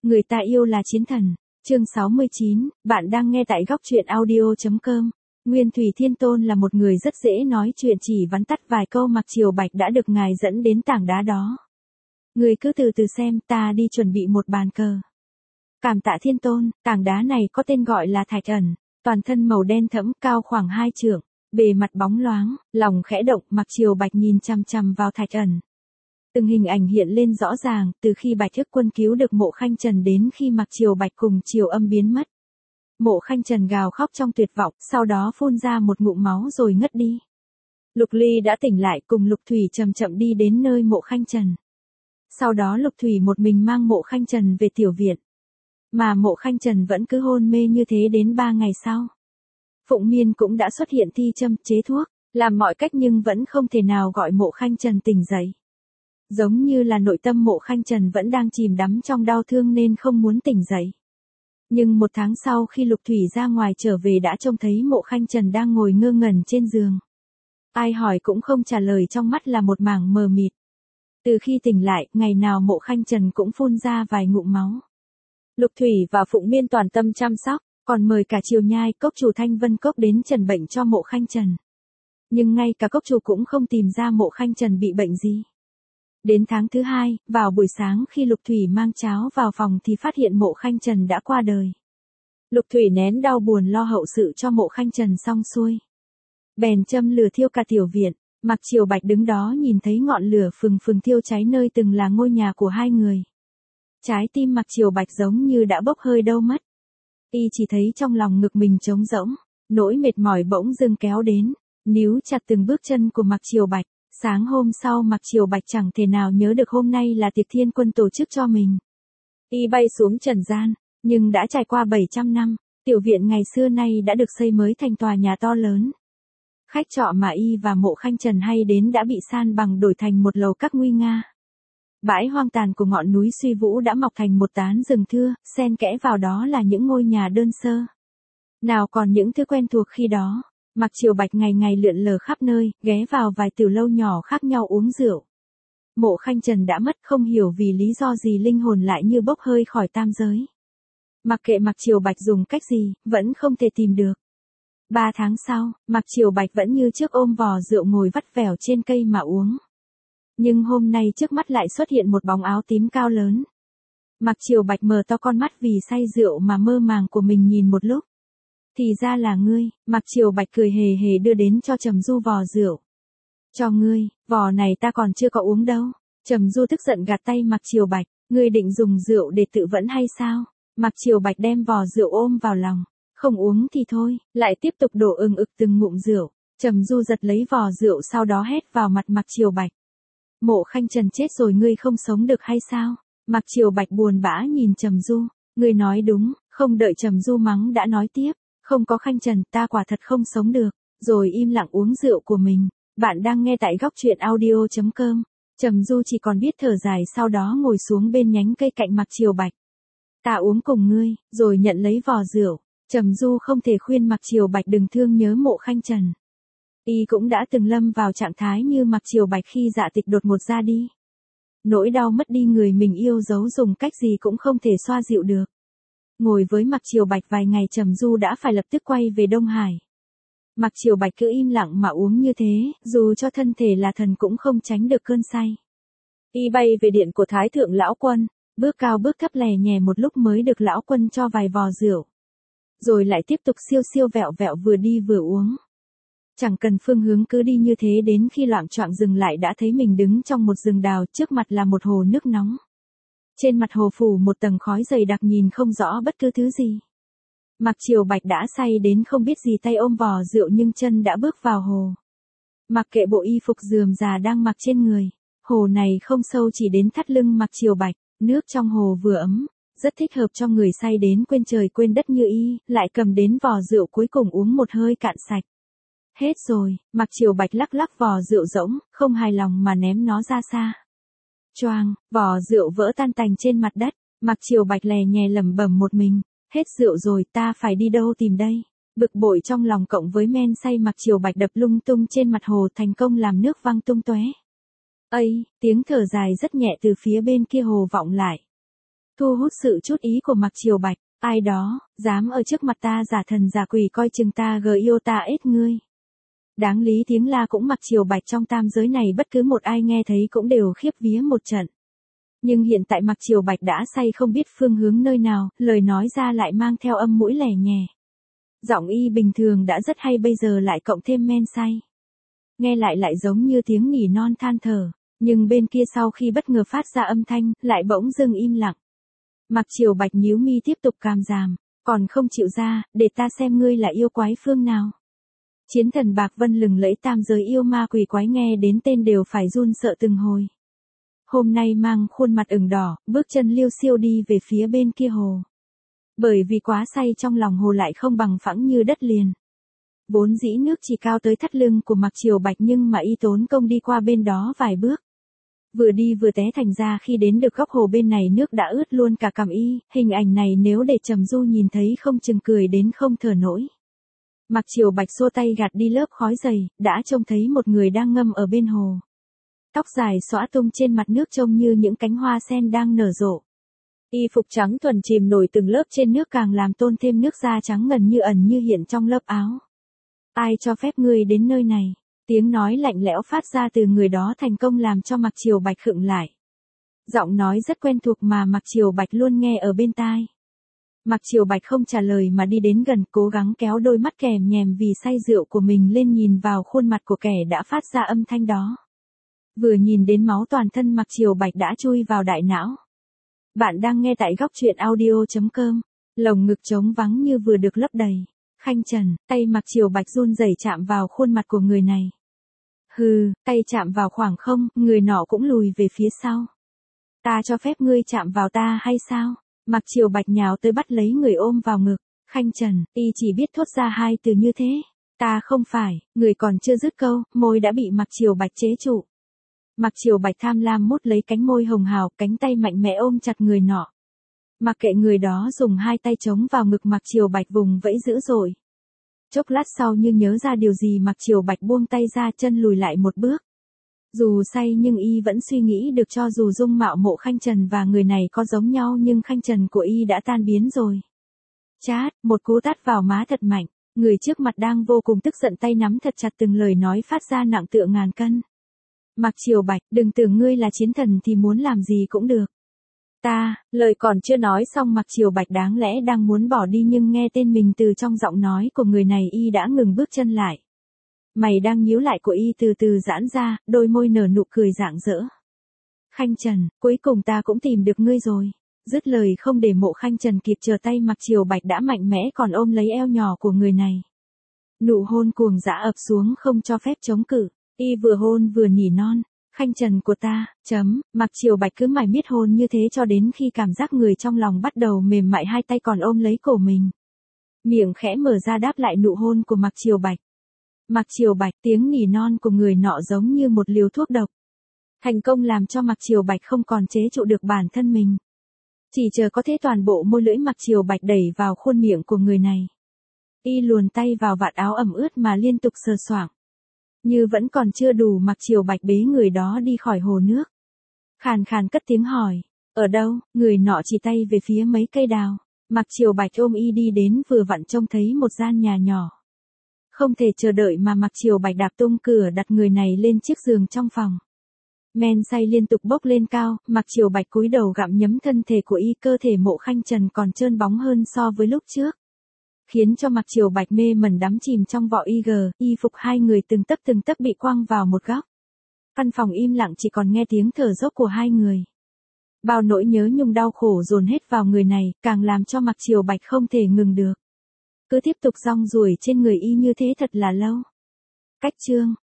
Người ta yêu là chiến thần. Chương 69, bạn đang nghe tại góc truyện audio.com. Nguyên Thủy Thiên Tôn là một người rất dễ nói chuyện, chỉ vắn tắt vài câu Mạc Triều Bạch đã được ngài dẫn đến tảng đá đó. Người cứ từ từ xem, ta đi chuẩn bị một bàn cờ. Cảm tạ Thiên Tôn. Tảng đá này có tên gọi là Thạch Ẩn, toàn thân màu đen thẫm, cao khoảng 2 trượng, bề mặt bóng loáng, lòng khẽ động. Mạc Triều Bạch nhìn chằm chằm vào Thạch Ẩn. Từng hình ảnh hiện lên rõ ràng, từ khi Bạch Thức Quân cứu được Mộ Khanh Trần đến khi Mạc Triều Bạch cùng Triều Âm biến mất. Mộ Khanh Trần gào khóc trong tuyệt vọng, sau đó phun ra một ngụm máu rồi ngất đi. Lục Ly đã tỉnh lại, cùng Lục Thủy chậm chậm đi đến nơi Mộ Khanh Trần. Sau đó Lục Thủy một mình mang Mộ Khanh Trần về tiểu viện. Mà Mộ Khanh Trần vẫn cứ hôn mê như thế đến 3 ngày sau. Phụng Miên cũng đã xuất hiện thi châm, chế thuốc, làm mọi cách nhưng vẫn không thể nào gọi Mộ Khanh Trần tỉnh dậy. Giống như là nội tâm Mộ Khanh Trần vẫn đang chìm đắm trong đau thương nên không muốn tỉnh dậy. Nhưng 1 tháng sau khi Lục Thủy ra ngoài trở về đã trông thấy Mộ Khanh Trần đang ngồi ngơ ngẩn trên giường. Ai hỏi cũng không trả lời, trong mắt là một mảng mờ mịt. Từ khi tỉnh lại, ngày nào Mộ Khanh Trần cũng phun ra vài ngụm máu. Lục Thủy và Phụng Miên toàn tâm chăm sóc, còn mời cả Triều Nhai, cốc chủ Thanh Vân Cốc đến trần bệnh cho Mộ Khanh Trần. Nhưng ngay cả cốc chủ cũng không tìm ra Mộ Khanh Trần bị bệnh gì. Đến tháng thứ 2, vào buổi sáng khi Lục Thủy mang cháo vào phòng thì phát hiện Mộ Khanh Trần đã qua đời. Lục Thủy nén đau buồn lo hậu sự cho Mộ Khanh Trần xong xuôi. Bèn châm lửa thiêu cả tiểu viện. Mạc Triều Bạch đứng đó nhìn thấy ngọn lửa phừng phừng thiêu cháy nơi từng là ngôi nhà của hai người. Trái tim Mạc Triều Bạch giống như đã bốc hơi đâu mất. Y chỉ thấy trong lòng ngực mình trống rỗng, nỗi mệt mỏi bỗng dưng kéo đến, níu chặt từng bước chân của Mạc Triều Bạch. Sáng hôm sau Mạc Triều Bạch chẳng thể nào nhớ được hôm nay là tiệc Thiên Quân tổ chức cho mình. Y bay xuống trần gian, nhưng đã trải qua 700 năm, tiểu viện ngày xưa nay đã được xây mới thành tòa nhà to lớn. Khách trọ mà Y và Mộ Khanh Trần hay đến đã bị san bằng đổi thành một lầu các nguy nga. Bãi hoang tàn của ngọn núi Suy Vũ đã mọc thành một tán rừng thưa, xen kẽ vào đó là những ngôi nhà đơn sơ. Nào còn những thứ quen thuộc khi đó. Mạc Triều Bạch ngày ngày lượn lờ khắp nơi, ghé vào vài tiểu lâu nhỏ khác nhau uống rượu. Mộ Khanh Trần đã mất, không hiểu vì lý do gì linh hồn lại như bốc hơi khỏi tam giới. Mặc kệ Mạc Triều Bạch dùng cách gì, vẫn không thể tìm được. 3 tháng sau, Mạc Triều Bạch vẫn như trước ôm vò rượu ngồi vắt vẻo trên cây mà uống. Nhưng hôm nay trước mắt lại xuất hiện một bóng áo tím cao lớn. Mạc Triều Bạch mở to con mắt vì say rượu mà mơ màng của mình nhìn một lúc. Thì ra là ngươi. Mạc Triều Bạch cười hề hề đưa đến cho Trầm Du vò rượu. Cho ngươi, vò này ta còn chưa có uống đâu. Trầm Du tức giận gạt tay Mạc Triều Bạch, ngươi định dùng rượu để tự vẫn hay sao? Mạc Triều Bạch đem vò rượu ôm vào lòng, không uống thì thôi, lại tiếp tục đổ ực từng ngụm rượu. Trầm Du giật lấy vò rượu sau đó hét vào mặt Mạc Triều Bạch. Mộ Khanh Trần chết rồi, ngươi không sống được hay sao? Mạc Triều Bạch buồn bã nhìn Trầm Du, ngươi nói đúng. Không đợi Trầm Du mắng đã nói tiếp. Không có Khanh Trần ta quả thật không sống được, rồi im lặng uống rượu của mình. Bạn đang nghe tại góc truyện audio.com. Trầm Du chỉ còn biết thở dài, sau đó ngồi xuống bên nhánh cây cạnh Mạc Triều Bạch. Ta uống cùng ngươi, rồi nhận lấy vò rượu. Trầm Du không thể khuyên Mạc Triều Bạch đừng thương nhớ Mộ Khanh Trần. Y cũng đã từng lâm vào trạng thái như Mạc Triều Bạch khi Dạ Tịch đột ngột ra đi. Nỗi đau mất đi người mình yêu dấu dùng cách gì cũng không thể xoa dịu được. Ngồi với Mạc Triều Bạch vài ngày, Trầm Du đã phải lập tức quay về Đông Hải. Mạc Triều Bạch cứ im lặng mà uống như thế, dù cho thân thể là thần cũng không tránh được cơn say. Y bay về điện của Thái Thượng Lão Quân, bước cao bước thấp lè nhè một lúc mới được Lão Quân cho vài vò rượu. Rồi lại tiếp tục siêu siêu vẹo vẹo vừa đi vừa uống. Chẳng cần phương hướng cứ đi như thế đến khi loạng choạng dừng lại đã thấy mình đứng trong một rừng đào, trước mặt là một hồ nước nóng. Trên mặt hồ phủ một tầng khói dày đặc nhìn không rõ bất cứ thứ gì. Mạc Triều Bạch đã say đến không biết gì, tay ôm vò rượu nhưng chân đã bước vào hồ. Mặc kệ bộ y phục rườm rà đang mặc trên người, hồ này không sâu chỉ đến thắt lưng Mạc Triều Bạch, nước trong hồ vừa ấm, rất thích hợp cho người say đến quên trời quên đất như y, lại cầm đến vò rượu cuối cùng uống một hơi cạn sạch. Hết rồi, Mạc Triều Bạch lắc lắc vò rượu rỗng, không hài lòng mà ném nó ra xa. Choang, vò rượu vỡ tan tành trên mặt đất. Mạc Triều Bạch lè nhè lẩm bẩm một mình, hết rượu rồi, ta phải đi đâu tìm đây? Bực bội trong lòng cộng với men say, Mạc Triều Bạch đập lung tung trên mặt hồ, thành công làm nước văng tung tóe. Ây, tiếng thở dài rất nhẹ từ phía bên kia hồ vọng lại. thu hút sự chú ý của Mạc Triều Bạch. Ai đó, dám ở trước mặt ta giả thần giả quỷ coi chừng ta yêu ta ết ngươi. Đáng lý tiếng la cũng Mạc Triều Bạch trong tam giới này bất cứ một ai nghe thấy cũng đều khiếp vía một trận. Nhưng hiện tại Mạc Triều Bạch đã say không biết phương hướng nơi nào, lời nói ra lại mang theo âm mũi lẻ nhẹ. Giọng y bình thường đã rất hay bây giờ lại cộng thêm men say. Nghe lại giống như tiếng nỉ non than thở, nhưng bên kia sau khi bất ngờ phát ra âm thanh, lại bỗng dưng im lặng. Mạc Triều Bạch nhíu mi tiếp tục càm ràm, còn không chịu ra, để ta xem ngươi là yêu quái phương nào. Chiến thần Bạc Vân lừng lẫy tam giới yêu ma quỷ quái nghe đến tên đều phải run sợ từng hồi. Hôm nay mang khuôn mặt ửng đỏ, bước chân liêu xiêu đi về phía bên kia hồ. Bởi vì quá say trong lòng hồ lại không bằng phẳng như đất liền. Vốn dĩ nước chỉ cao tới thắt lưng của Mạc Triều Bạch nhưng mà y tốn công đi qua bên đó vài bước. Vừa đi vừa té thành ra khi đến được góc hồ bên này nước đã ướt luôn cả cằm y, hình ảnh này nếu để Trầm Du nhìn thấy không chừng cười đến không thở nổi. Mạc Triều Bạch xua tay gạt đi lớp khói dày, đã trông thấy một người đang ngâm ở bên hồ. Tóc dài xõa tung trên mặt nước trông như những cánh hoa sen đang nở rộ. Y phục trắng thuần chìm nổi từng lớp trên nước càng làm tôn thêm nước da trắng ngần như ẩn như hiện trong lớp áo. Ai cho phép ngươi đến nơi này? Tiếng nói lạnh lẽo phát ra từ người đó thành công làm cho Mạc Triều Bạch khựng lại. Giọng nói rất quen thuộc mà Mạc Triều Bạch luôn nghe ở bên tai. Mạc Triều Bạch không trả lời mà đi đến gần, cố gắng kéo đôi mắt kèm nhèm vì say rượu của mình lên nhìn vào khuôn mặt của kẻ đã phát ra âm thanh đó. Vừa nhìn đến máu toàn thân Mạc Triều Bạch đã chui vào đại não. Bạn đang nghe tại góc truyện audio.com, lồng ngực trống vắng như vừa được lấp đầy. Khanh Trần, tay Mạc Triều Bạch run rẩy chạm vào khuôn mặt của người này. Hừ, tay chạm vào khoảng không, người nọ cũng lùi về phía sau. Ta cho phép ngươi chạm vào ta hay sao? Mạc Triều Bạch nhào tới bắt lấy người ôm vào ngực. Khanh Trần, y chỉ biết thốt ra hai từ như thế. Ta không phải, người còn chưa dứt câu, môi đã bị Mạc Triều Bạch chế trụ. Mạc Triều Bạch tham lam mút lấy cánh môi hồng hào, cánh tay mạnh mẽ ôm chặt người nọ. Mặc kệ người đó dùng hai tay chống vào ngực Mạc Triều Bạch vùng vẫy dữ dội. Chốc lát sau như nhớ ra điều gì Mạc Triều Bạch buông tay ra, chân lùi lại một bước. Dù say nhưng y vẫn suy nghĩ được cho dù dung mạo Mộ Khanh Trần và người này có giống nhau nhưng Khanh Trần của y đã tan biến rồi. Chát, một cú tát vào má thật mạnh, người trước mặt đang vô cùng tức giận tay nắm thật chặt từng lời nói phát ra nặng tựa ngàn cân. Mạc Triều Bạch, đừng tưởng ngươi là chiến thần thì muốn làm gì cũng được. Lời còn chưa nói xong Mạc Triều Bạch đáng lẽ đang muốn bỏ đi nhưng nghe tên mình từ trong giọng nói của người này y đã ngừng bước chân lại. Mày đang nhíu lại của y từ từ giãn ra, đôi môi nở nụ cười rạng rỡ. Khanh Trần, cuối cùng ta cũng tìm được ngươi rồi. Dứt lời không để Mộ Khanh Trần kịp chờ tay Mạc Triều Bạch đã mạnh mẽ còn ôm lấy eo nhỏ của người này. Nụ hôn cuồng dã ập xuống không cho phép chống cự, y vừa hôn vừa nỉ non. Khanh Trần của ta, Mạc Triều Bạch cứ mải miết hôn như thế cho đến khi cảm giác người trong lòng bắt đầu mềm mại hai tay còn ôm lấy cổ mình. Miệng khẽ mở ra đáp lại nụ hôn của Mạc Triều Bạch. Mạc Triều Bạch, tiếng nỉ non của người nọ giống như một liều thuốc độc. Thành công làm cho Mạc Triều Bạch không còn chế trụ được bản thân mình. Chỉ chờ có thế toàn bộ môi lưỡi Mạc Triều Bạch đẩy vào khuôn miệng của người này. Y luồn tay vào vạt áo ẩm ướt mà liên tục sờ soạng. Như vẫn còn chưa đủ Mạc Triều Bạch bế người đó đi khỏi hồ nước. Khàn khàn cất tiếng hỏi, ở đâu? Người nọ chỉ tay về phía mấy cây đào. Mạc Triều Bạch ôm y đi đến vừa vặn trông thấy một gian nhà nhỏ. Không thể chờ đợi mà Mạc Triều Bạch đạp tung cửa đặt người này lên chiếc giường trong phòng. Men say liên tục bốc lên cao, Mạc Triều Bạch cúi đầu gặm nhấm thân thể của y, cơ thể Mộ Khanh Trần còn trơn bóng hơn so với lúc trước. Khiến cho Mạc Triều Bạch mê mẩn đắm chìm trong vỏ y phục hai người từng tấc bị quăng vào một góc. Căn phòng im lặng chỉ còn nghe tiếng thở dốc của hai người. Bao nỗi nhớ nhung đau khổ dồn hết vào người này, càng làm cho Mạc Triều Bạch không thể ngừng được. Cứ tiếp tục rong ruổi trên người y như thế thật là lâu. Cách chương